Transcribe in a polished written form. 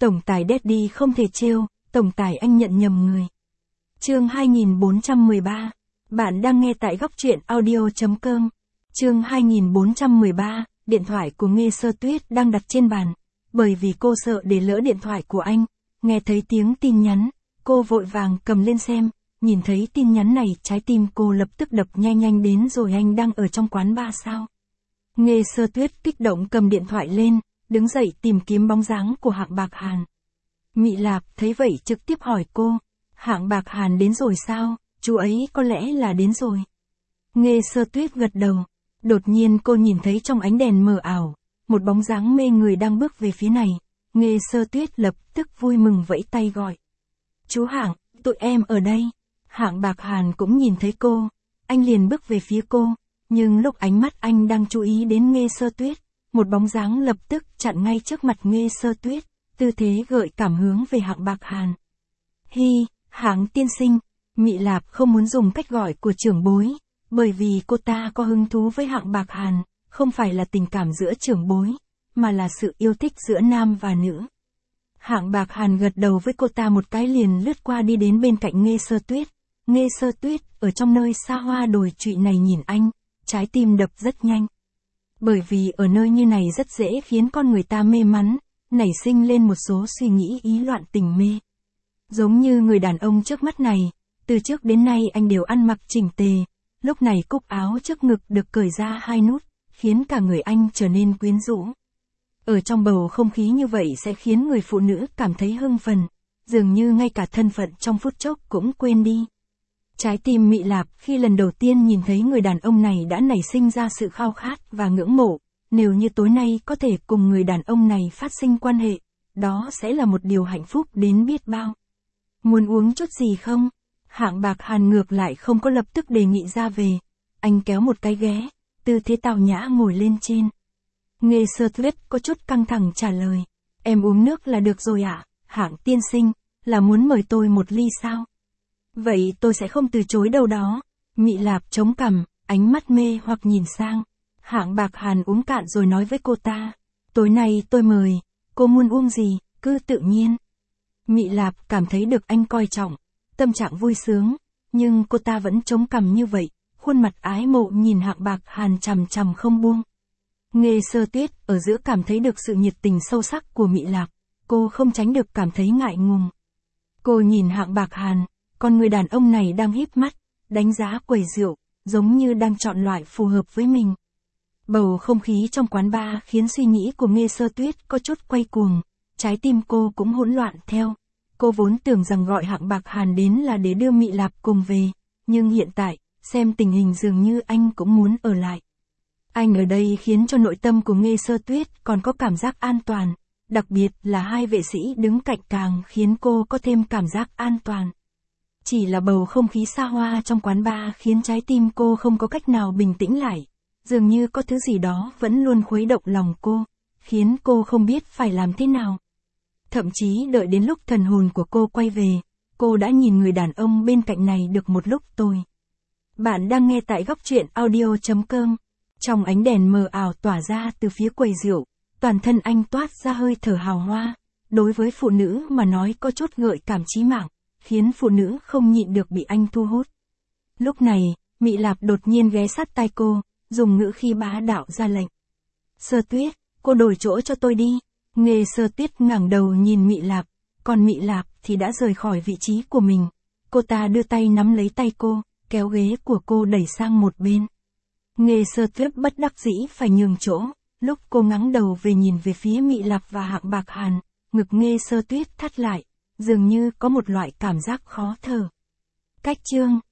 Tổng tài Daddy không thể trêu, tổng tài anh nhận nhầm người. Chương 2413. Bạn đang nghe tại góc truyện audio.com. Chương 2413, điện thoại của Nghê Sơ Tuyết đang đặt trên bàn. Bởi vì cô sợ để lỡ điện thoại của anh, nghe thấy tiếng tin nhắn, cô vội vàng cầm lên xem, nhìn thấy tin nhắn này trái tim cô lập tức đập nhanh nhanh đến rồi anh đang ở trong quán bar sao. Nghê Sơ Tuyết kích động cầm điện thoại lên, đứng dậy tìm kiếm bóng dáng của Hạng Bạc Hàn. Mị Lạp thấy vậy trực tiếp hỏi cô, Hạng Bạc Hàn đến rồi sao, chú ấy có lẽ là đến rồi. Nghê Sơ Tuyết gật đầu, đột nhiên cô nhìn thấy trong ánh đèn mờ ảo, một bóng dáng mê người đang bước về phía này. Nghê Sơ Tuyết lập tức vui mừng vẫy tay gọi. Chú Hạng, tụi em ở đây. Hạng Bạc Hàn cũng nhìn thấy cô, anh liền bước về phía cô, nhưng lúc ánh mắt anh đang chú ý đến Nghê Sơ Tuyết, một bóng dáng lập tức chặn ngay trước mặt Nghê Sơ Tuyết, tư thế gợi cảm hướng về Hạng Bạc Hàn. Hi, Hạng tiên sinh, Mị Lạp không muốn dùng cách gọi của trưởng bối, bởi vì cô ta có hứng thú với Hạng Bạc Hàn, không phải là tình cảm giữa trưởng bối, mà là sự yêu thích giữa nam và nữ. Hạng Bạc Hàn gật đầu với cô ta một cái liền lướt qua đi đến bên cạnh Nghê Sơ Tuyết. Nghê Sơ Tuyết, ở trong nơi xa hoa đồi trụy này nhìn anh, trái tim đập rất nhanh. Bởi vì ở nơi như này rất dễ khiến con người ta mê mắn, nảy sinh lên một số suy nghĩ ý loạn tình mê. Giống như người đàn ông trước mắt này, từ trước đến nay anh đều ăn mặc chỉnh tề, lúc này cúc áo trước ngực được cởi ra 2 nút, khiến cả người anh trở nên quyến rũ. Ở trong bầu không khí như vậy sẽ khiến người phụ nữ cảm thấy hưng phấn, dường như ngay cả thân phận trong phút chốc cũng quên đi. Trái tim Mị Lạp khi lần đầu tiên nhìn thấy người đàn ông này đã nảy sinh ra sự khao khát và ngưỡng mộ, nếu như tối nay có thể cùng người đàn ông này phát sinh quan hệ, đó sẽ là một điều hạnh phúc đến biết bao. Muốn uống chút gì không? Hạng Bạc Hàn ngược lại không có lập tức đề nghị ra về, anh kéo một cái ghế, tư thế tào nhã ngồi lên trên. Nghê Sơ Tuyết có chút căng thẳng trả lời, em uống nước là được rồi ạ, Hạng tiên sinh, là muốn mời tôi một ly sao? Vậy tôi sẽ không từ chối đâu đó. Mị Lạp chống cằm, ánh mắt mê hoặc nhìn sang. Hạng Bạc Hàn uống cạn rồi nói với cô ta, tối nay tôi mời, cô muốn uống gì, cứ tự nhiên. Mị Lạp cảm thấy được anh coi trọng, tâm trạng vui sướng, nhưng cô ta vẫn chống cằm như vậy, khuôn mặt ái mộ nhìn Hạng Bạc Hàn chằm chằm không buông. Nghê Sơ Tuyết ở giữa cảm thấy được sự nhiệt tình sâu sắc của Mị Lạp, cô không tránh được cảm thấy ngại ngùng. Cô nhìn Hạng Bạc Hàn, còn người đàn ông này đang híp mắt, đánh giá quầy rượu, giống như đang chọn loại phù hợp với mình. Bầu không khí trong quán bar khiến suy nghĩ của Nghê Sơ Tuyết có chút quay cuồng, trái tim cô cũng hỗn loạn theo. Cô vốn tưởng rằng gọi Hạng Bạc Hàn đến là để đưa Mị Lạp cùng về, nhưng hiện tại, xem tình hình dường như anh cũng muốn ở lại. Anh ở đây khiến cho nội tâm của Nghê Sơ Tuyết còn có cảm giác an toàn, đặc biệt là hai vệ sĩ đứng cạnh càng khiến cô có thêm cảm giác an toàn. Chỉ là bầu không khí xa hoa trong quán bar khiến trái tim cô không có cách nào bình tĩnh lại, dường như có thứ gì đó vẫn luôn khuấy động lòng cô, khiến cô không biết phải làm thế nào. Thậm chí đợi đến lúc thần hồn của cô quay về, cô đã nhìn người đàn ông bên cạnh này được một lúc tồi. Bạn đang nghe tại góc truyện audio.com. Trong ánh đèn mờ ảo tỏa ra từ phía quầy rượu, toàn thân anh toát ra hơi thở hào hoa, đối với phụ nữ mà nói có chút gợi cảm chí mạng, khiến phụ nữ không nhịn được bị anh thu hút. Lúc này, Mị Lạp đột nhiên ghé sát tai cô, dùng ngữ khí bá đạo ra lệnh. Sơ Tuyết, cô đổi chỗ cho tôi đi. Nghê Sơ Tuyết ngẩng đầu nhìn Mị Lạp, còn Mị Lạp thì đã rời khỏi vị trí của mình. Cô ta đưa tay nắm lấy tay cô, kéo ghế của cô đẩy sang một bên. Nghê Sơ Tuyết bất đắc dĩ phải nhường chỗ, lúc cô ngẩng đầu về nhìn về phía Mị Lạp và Hạng Bạc Hàn, ngực Nghê Sơ Tuyết thắt lại, dường như có một loại cảm giác khó thở. Cách chương